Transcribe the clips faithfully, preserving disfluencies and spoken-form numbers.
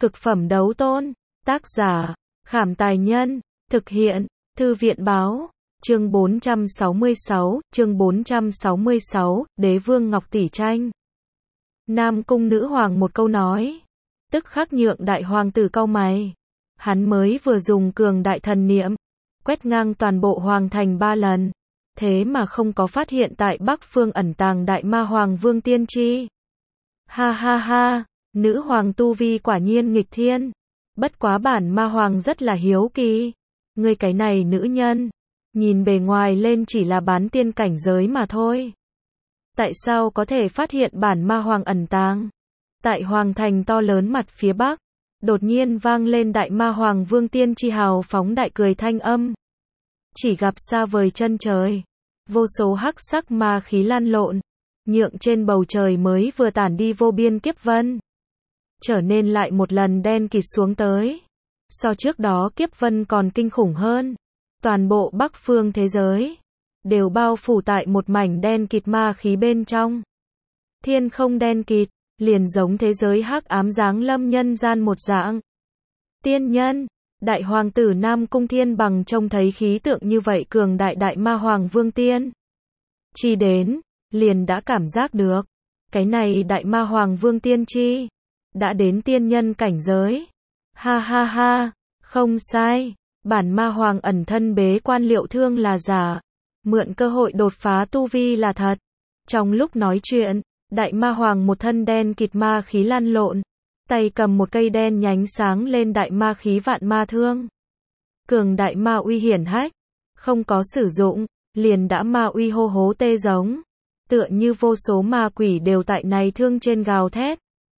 Cực phẩm đấu tôn. Tác giả, Khảm Tài Nhân. Thực hiện, Thư viện Báo. Chương bốn trăm sáu mươi sáu, chương bốn trăm sáu mươi sáu, Đế vương Ngọc Tỷ tranh. Nam cung nữ hoàng một câu nói, tức khắc nhượng đại hoàng tử cau mày. Hắn mới vừa dùng cường đại thần niệm, quét ngang toàn bộ hoàng thành ba lần. Thế mà không có phát hiện tại Bắc Phương ẩn tàng đại ma hoàng Vương Tiên Tri. Ha ha ha, nữ hoàng tu vi quả nhiên nghịch thiên. Bất quá bản ma hoàng rất là hiếu kỳ. Ngươi cái này nữ nhân, nhìn bề ngoài lên chỉ là bán tiên cảnh giới mà thôi. Tại sao có thể phát hiện bản ma hoàng ẩn tàng? Tại hoàng thành to lớn mặt phía bắc, đột nhiên vang lên đại ma hoàng Vương Tiên Tri hào phóng đại cười thanh âm. Chỉ gặp xa vời chân trời, vô số hắc sắc ma khí lan lộn, nhượng trên bầu trời mới vừa tản đi vô biên kiếp vân, trở nên lại một lần đen kịt xuống tới. So trước đó kiếp vân còn kinh khủng hơn. Toàn bộ Bắc Phương thế giới đều bao phủ tại một mảnh đen kịt ma khí bên trong. Thiên không đen kịt, liền giống thế giới hắc ám giáng lâm nhân gian một dạng. Tiên nhân, đại hoàng tử Nam Cung Thiên Bằng trông thấy khí tượng như vậy cường đại đại ma hoàng Vương Tiên Tri đến, liền đã cảm giác được, cái này đại ma hoàng Vương Tiên Tri đã đến tiên nhân cảnh giới. Ha ha ha, không sai, bản ma hoàng ẩn thân bế quan liệu thương là giả, mượn cơ hội đột phá tu vi là thật. Trong lúc nói chuyện, đại ma hoàng một thân đen kịt ma khí lan lộn, tay cầm một cây đen nhánh sáng lên đại ma khí vạn ma thương. Cường đại ma uy hiển hách, không có sử dụng, liền đã ma uy hô hố tê giống, tựa như vô số ma quỷ đều tại này thương trên gào thét.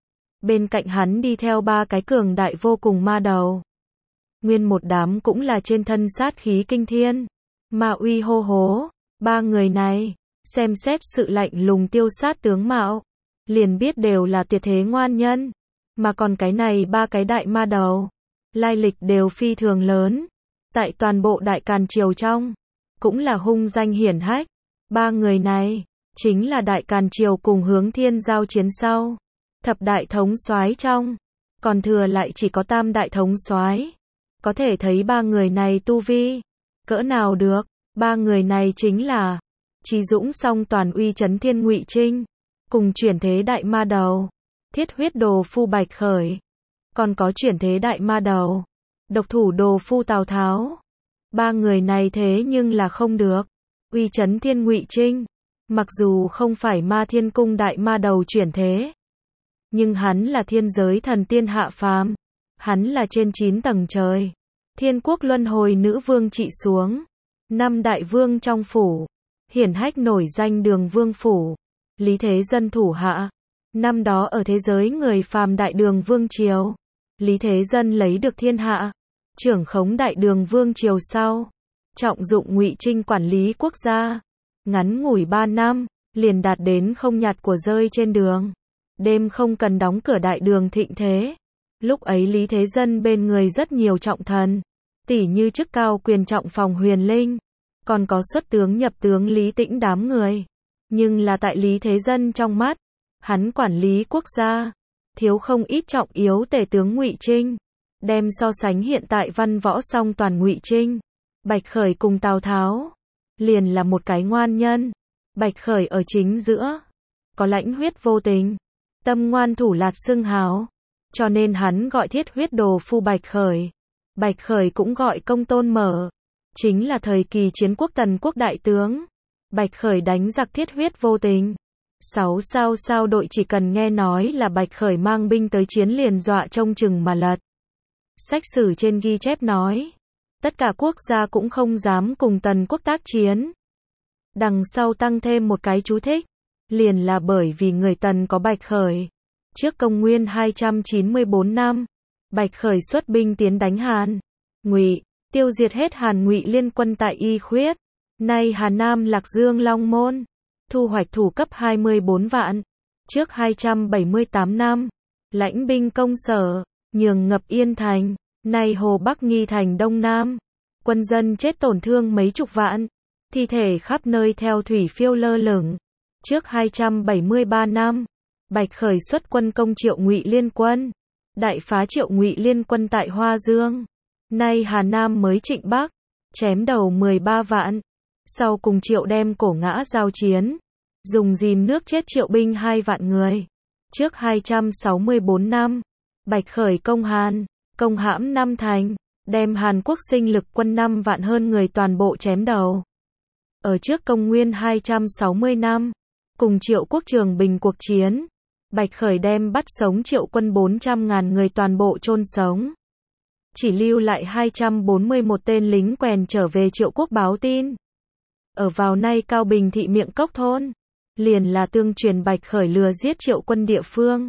Bên cạnh hắn đi theo ba cái cường đại vô cùng ma đầu. Nguyên một đám cũng là trên thân sát khí kinh thiên, ma uy hô hố. Ba người này, xem xét sự lạnh lùng tiêu sát tướng mạo, liền biết đều là tuyệt thế ngoan nhân. Mà còn cái này ba cái đại ma đầu, lai lịch đều phi thường lớn. Tại toàn bộ Đại Càn Triều trong, cũng là hung danh hiển hách. Ba người này, chính là Đại Càn Triều cùng Hướng Thiên giao chiến sau thập đại thống soái trong, còn thừa lại chỉ có tam đại thống soái. Có thể thấy ba người này tu vi cỡ nào được. Ba người này chính là Chí Dũng song toàn uy chấn thiên Ngụy Trinh, cùng chuyển thế đại ma đầu Thiết huyết đồ phu Bạch Khởi, còn có chuyển thế đại ma đầu độc thủ đồ phu Tào Tháo. Ba người này thế nhưng là không được. Uy chấn thiên Ngụy Trinh, mặc dù không phải Ma Thiên Cung đại ma đầu chuyển thế, nhưng hắn là thiên giới thần tiên hạ phàm. Hắn là trên chín tầng trời, thiên quốc luân hồi nữ vương trị xuống, năm đại vương trong phủ, hiển hách nổi danh Đường Vương phủ, Lý Thế Dân thủ hạ. Năm đó ở thế giới người phàm đại Đường Vương triều, Lý Thế Dân lấy được thiên hạ, trưởng khống đại Đường Vương triều sau, trọng dụng Ngụy Trinh quản lý quốc gia. Ngắn ngủi ba năm, liền đạt đến không nhặt của rơi trên đường, đêm không cần đóng cửa đại đường thịnh thế. Lúc ấy Lý Thế Dân bên người rất nhiều trọng thần, tỉ như chức cao quyền trọng phòng Huyền Linh, còn có xuất tướng nhập tướng Lý Tĩnh đám người. Nhưng là tại Lý Thế Dân trong mắt, hắn quản lý quốc gia, thiếu không ít trọng yếu tể tướng Ngụy Trinh. Đem so sánh hiện tại văn võ song toàn Ngụy Trinh, Bạch Khởi cùng Tào Tháo, liền là một cái ngoan nhân. Bạch Khởi ở chính giữa, có lãnh huyết vô tình, tâm ngoan thủ lạt xưng hào, cho nên hắn gọi thiết huyết đồ phu Bạch Khởi. Bạch Khởi cũng gọi công tôn mở, chính là thời kỳ chiến quốc tần quốc đại tướng. Bạch Khởi đánh giặc thiết huyết vô tình. Sáu sao sao đội chỉ cần nghe nói là Bạch Khởi mang binh tới chiến liền dọa trông chừng mà lật. Sách sử trên ghi chép nói, tất cả quốc gia cũng không dám cùng tần quốc tác chiến. Đằng sau tăng thêm một cái chú thích, liền là bởi vì người tần có Bạch Khởi. Trước công nguyên hai trăm chín mươi tư năm, Bạch Khởi xuất binh tiến đánh Hàn, Ngụy, tiêu diệt hết Hàn Ngụy liên quân tại Y Khuyết, nay Hà Nam Lạc Dương Long Môn, thu hoạch thủ cấp hai mươi tư vạn. Trước hai trăm bảy mươi tám năm, lãnh binh công Sở, nhường ngập Yên Thành, nay Hồ Bắc Nghi Thành Đông Nam, quân dân chết tổn thương mấy chục vạn, thi thể khắp nơi theo thủy phiêu lơ lửng. Trước hai trăm bảy mươi ba năm, Bạch Khởi xuất quân công Triệu Ngụy liên quân, đại phá Triệu Ngụy liên quân tại Hoa Dương. Nay Hà Nam mới Trịnh Bắc, chém đầu mười ba vạn. Sau cùng Triệu đem cổ ngã giao chiến, dùng dìm nước chết Triệu binh hai vạn người. Trước hai trăm sáu mươi bốn năm, Bạch Khởi công Hàn, công hãm năm thành, đem Hàn Quốc sinh lực quân năm vạn hơn người toàn bộ chém đầu. Ở trước công nguyên hai trăm sáu mươi năm, cùng Triệu quốc Trường Bình cuộc chiến, Bạch Khởi đem bắt sống Triệu quân bốn trăm ngàn người toàn bộ chôn sống. Chỉ lưu lại hai trăm bốn mươi mốt tên lính quèn trở về Triệu quốc báo tin. Ở vào nay Cao Bình thị Miệng Cốc thôn, liền là tương truyền Bạch Khởi lừa giết Triệu quân địa phương.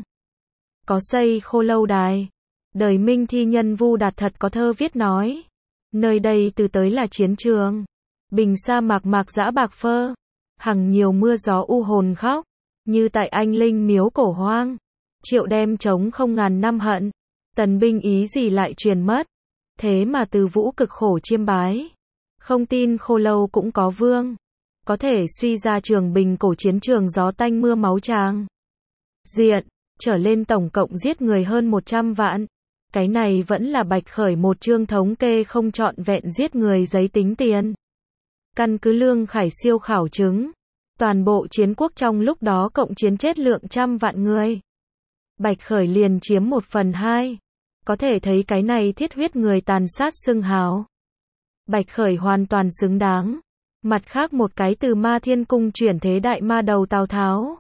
Có xây Khô Lâu đài. Đời Minh thi nhân Vu Đạt thật có thơ viết nói, nơi đây từ tới là chiến trường, bình sa mạc mạc dã bạc phơ, hằng nhiều mưa gió u hồn khóc, như tại Anh Linh miếu cổ hoang. Triệu đem chống không ngàn năm hận, tần binh ý gì lại truyền mất, thế mà từ vũ cực khổ chiêm bái. Không tin Khô Lâu cũng có vương, có thể suy ra Trường Bình cổ chiến trường gió tanh mưa máu tràng diện, trở lên tổng cộng giết người hơn một trăm vạn. Cái này vẫn là Bạch Khởi một chương thống kê không trọn vẹn giết người giấy tính tiền. Căn cứ Lương Khải Siêu khảo chứng, toàn bộ chiến quốc trong lúc đó cộng chiến chết lượng trăm vạn người. Bạch Khởi liền chiếm một phần hai. Có thể thấy cái này thiết huyết người tàn sát xưng hào. Bạch Khởi hoàn toàn xứng đáng. Mặt khác một cái từ Ma Thiên Cung chuyển thế đại ma đầu Tào Tháo.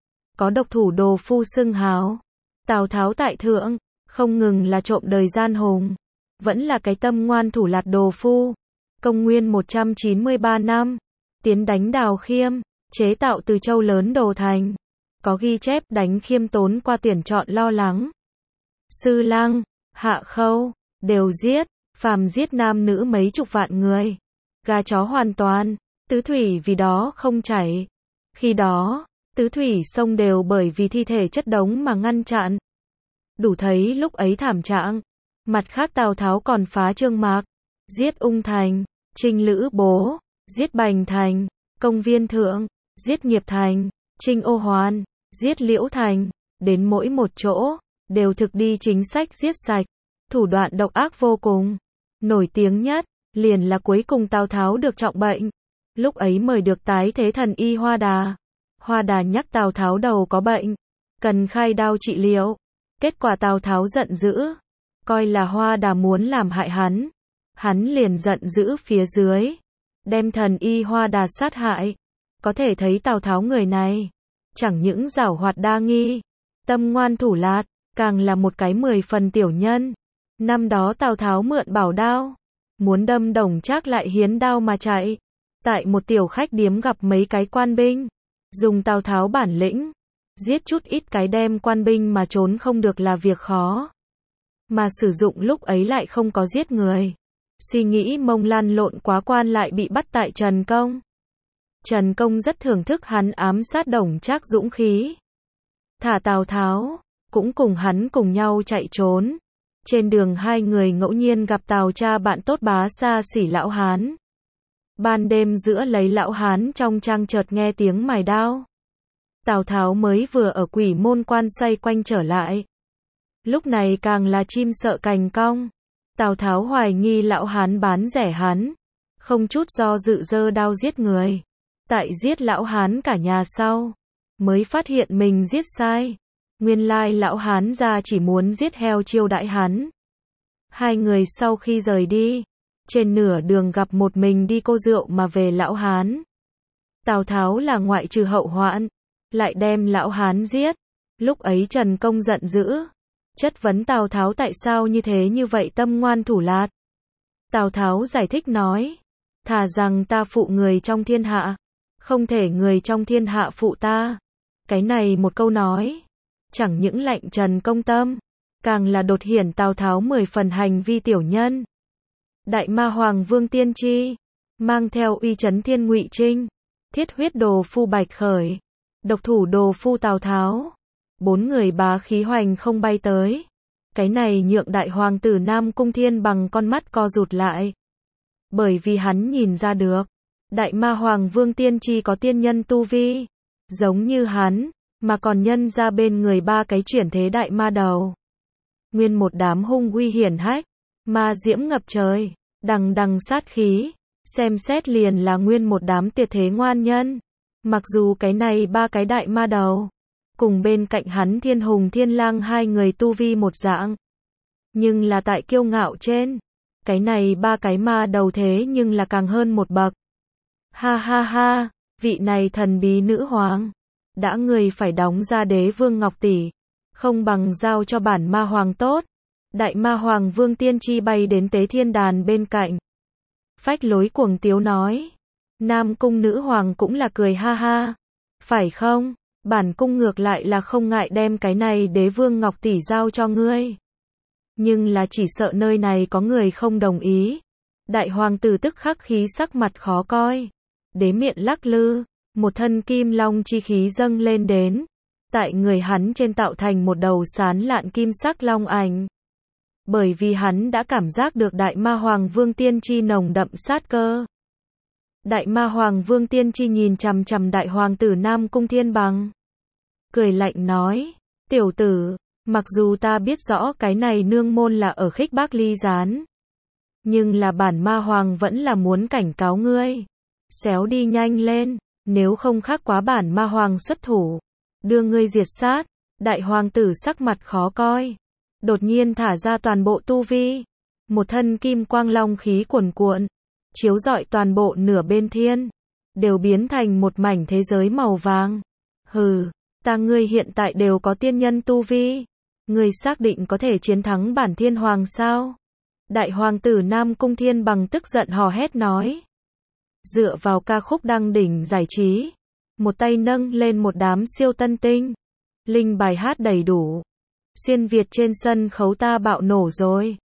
Có độc thủ đồ phu xưng hào. Tào Tháo tại thượng, không ngừng là trộm đời gian hùng, vẫn là cái tâm ngoan thủ lạt đồ phu. Công nguyên một trăm chín mươi ba năm, tiến đánh Đào Khiêm, chế tạo từ châu lớn đồ thành. Có ghi chép đánh Khiêm tốn qua tuyển chọn lo lắng. Sư Lăng, Hạ Khâu, đều giết, phàm giết nam nữ mấy chục vạn người. Gà chó hoàn toàn, tứ thủy vì đó không chảy. Khi đó, tứ thủy sông đều bởi vì thi thể chất đống mà ngăn chặn. Đủ thấy lúc ấy thảm trạng. Mặt khác Tào Tháo còn phá Trương Mạc, giết Ung Thành, Trinh Lữ Bố, giết Bành Thành, Công Viên Thượng, giết Nghiệp Thành, Trinh Ô Hoàn, giết Liễu Thành, đến mỗi một chỗ, đều thực đi chính sách giết sạch, thủ đoạn độc ác vô cùng. Nổi tiếng nhất, liền là cuối cùng Tào Tháo được trọng bệnh. Lúc ấy mời được tái thế thần y Hoa Đà. Hoa Đà nhắc Tào Tháo đầu có bệnh, cần khai đao trị liệu. Kết quả Tào Tháo giận dữ, coi là Hoa Đà muốn làm hại hắn. Hắn liền giận dữ phía dưới, đem thần y Hoa Đà sát hại. Có thể thấy Tào Tháo người này, chẳng những giảo hoạt đa nghi, tâm ngoan thủ lạt, càng là một cái mười phần tiểu nhân. Năm đó Tào Tháo mượn bảo đao, muốn đâm Đồng Trác lại hiến đao mà chạy. Tại một tiểu khách điếm gặp mấy cái quan binh, dùng Tào Tháo bản lĩnh, giết chút ít cái đem quan binh mà trốn không được là việc khó. Mà sử dụng lúc ấy lại không có giết người. Suy nghĩ mông lăn lộn quá quan lại bị bắt tại Trần Công. Trần Công rất thưởng thức hắn ám sát Đồng Trác dũng khí. Thả Tào Tháo, cũng cùng hắn cùng nhau chạy trốn. Trên đường hai người ngẫu nhiên gặp Tào cha bạn tốt Bá Xa Xỉ lão hán. Ban đêm giữa lấy lão hán trong trang chợt nghe tiếng mài đao. Tào Tháo mới vừa ở Quỷ Môn Quan xoay quanh trở lại. Lúc này càng là chim sợ cành cong. Tào Tháo hoài nghi lão hán bán rẻ hắn, không chút do dự giơ đao giết người. Tại giết lão hán cả nhà sau, mới phát hiện mình giết sai. Nguyên lai lão hán ra chỉ muốn giết heo chiêu đãi hắn. Hai người sau khi rời đi, trên nửa đường gặp một mình đi cô rượu mà về lão hán. Tào Tháo là ngoại trừ hậu hoạn, lại đem lão hán giết. Lúc ấy Trần Công giận dữ, chất vấn Tào Tháo tại sao như thế như vậy tâm ngoan thủ lạt. Tào Tháo giải thích nói, thà rằng ta phụ người trong thiên hạ, không thể người trong thiên hạ phụ ta. Cái này một câu nói, chẳng những lạnh Trần Công tâm, càng là đột hiển Tào Tháo mười phần hành vi tiểu nhân. Đại ma hoàng Vương Tiên Tri, mang theo uy chấn thiên Ngụy Trinh, thiết huyết đồ phu Bạch Khởi, độc thủ đồ phu Tào Tháo. Bốn người bá khí hoành không bay tới. Cái này nhượng đại hoàng tử Nam Cung Thiên bằng con mắt co rụt lại. Bởi vì hắn nhìn ra được, đại ma hoàng Vương Tiên Tri có tiên nhân tu vi, giống như hắn, mà còn nhân ra bên người ba cái chuyển thế đại ma đầu. nguyên một đám hung uy hiển hách, ma diễm ngập trời, đằng đằng sát khí, xem xét liền là nguyên một đám tuyệt thế ngoan nhân. Mặc dù cái này ba cái đại ma đầu, cùng bên cạnh hắn Thiên Hùng Thiên Lang hai người tu vi một dạng, nhưng là tại kiêu ngạo trên, cái này ba cái ma đầu thế nhưng là càng hơn một bậc. Ha ha ha, vị này thần bí nữ hoàng, đã người phải đóng ra Đế Vương Ngọc tỷ, không bằng giao cho bản ma hoàng tốt. Đại ma hoàng Vương Tiên Chi bay đến Tế Thiên Đàn bên cạnh, phách lối cuồng tiếu nói. Nam cung nữ hoàng cũng là cười ha ha. Phải không? Bản cung ngược lại là không ngại đem cái này Đế Vương Ngọc tỷ giao cho ngươi. Nhưng là chỉ sợ nơi này có người không đồng ý. Đại hoàng tử tức khắc khí sắc mặt khó coi. Đế miệng lắc lư, một thân kim long chi khí dâng lên đến. Tại người hắn trên tạo thành một đầu sán lạn kim sắc long ảnh. Bởi vì hắn đã cảm giác được đại ma hoàng Vương Tiên Chi nồng đậm sát cơ. Đại ma hoàng Vương Tiên Chi nhìn chằm chằm đại hoàng tử Nam Cung Thiên Bằng, cười lạnh nói, tiểu tử, mặc dù ta biết rõ cái này nương môn là ở khích bác ly gián, nhưng là bản ma hoàng vẫn là muốn cảnh cáo ngươi, xéo đi nhanh lên, nếu không khác quá bản ma hoàng xuất thủ, đưa ngươi diệt sát. Đại hoàng tử sắc mặt khó coi, đột nhiên thả ra toàn bộ tu vi, một thân kim quang long khí cuồn cuộn, chiếu rọi toàn bộ nửa bên thiên, đều biến thành một mảnh thế giới màu vàng. Hừ, ta ngươi hiện tại đều có tiên nhân tu vi, ngươi xác định có thể chiến thắng bản thiên hoàng sao? Đại hoàng tử Nam Cung Thiên Bằng tức giận hò hét nói. Dựa vào ca khúc đăng đỉnh giải trí, một tay nâng lên một đám siêu tân tinh, linh bài hát đầy đủ, xuyên Việt trên sân khấu ta bạo nổ rồi.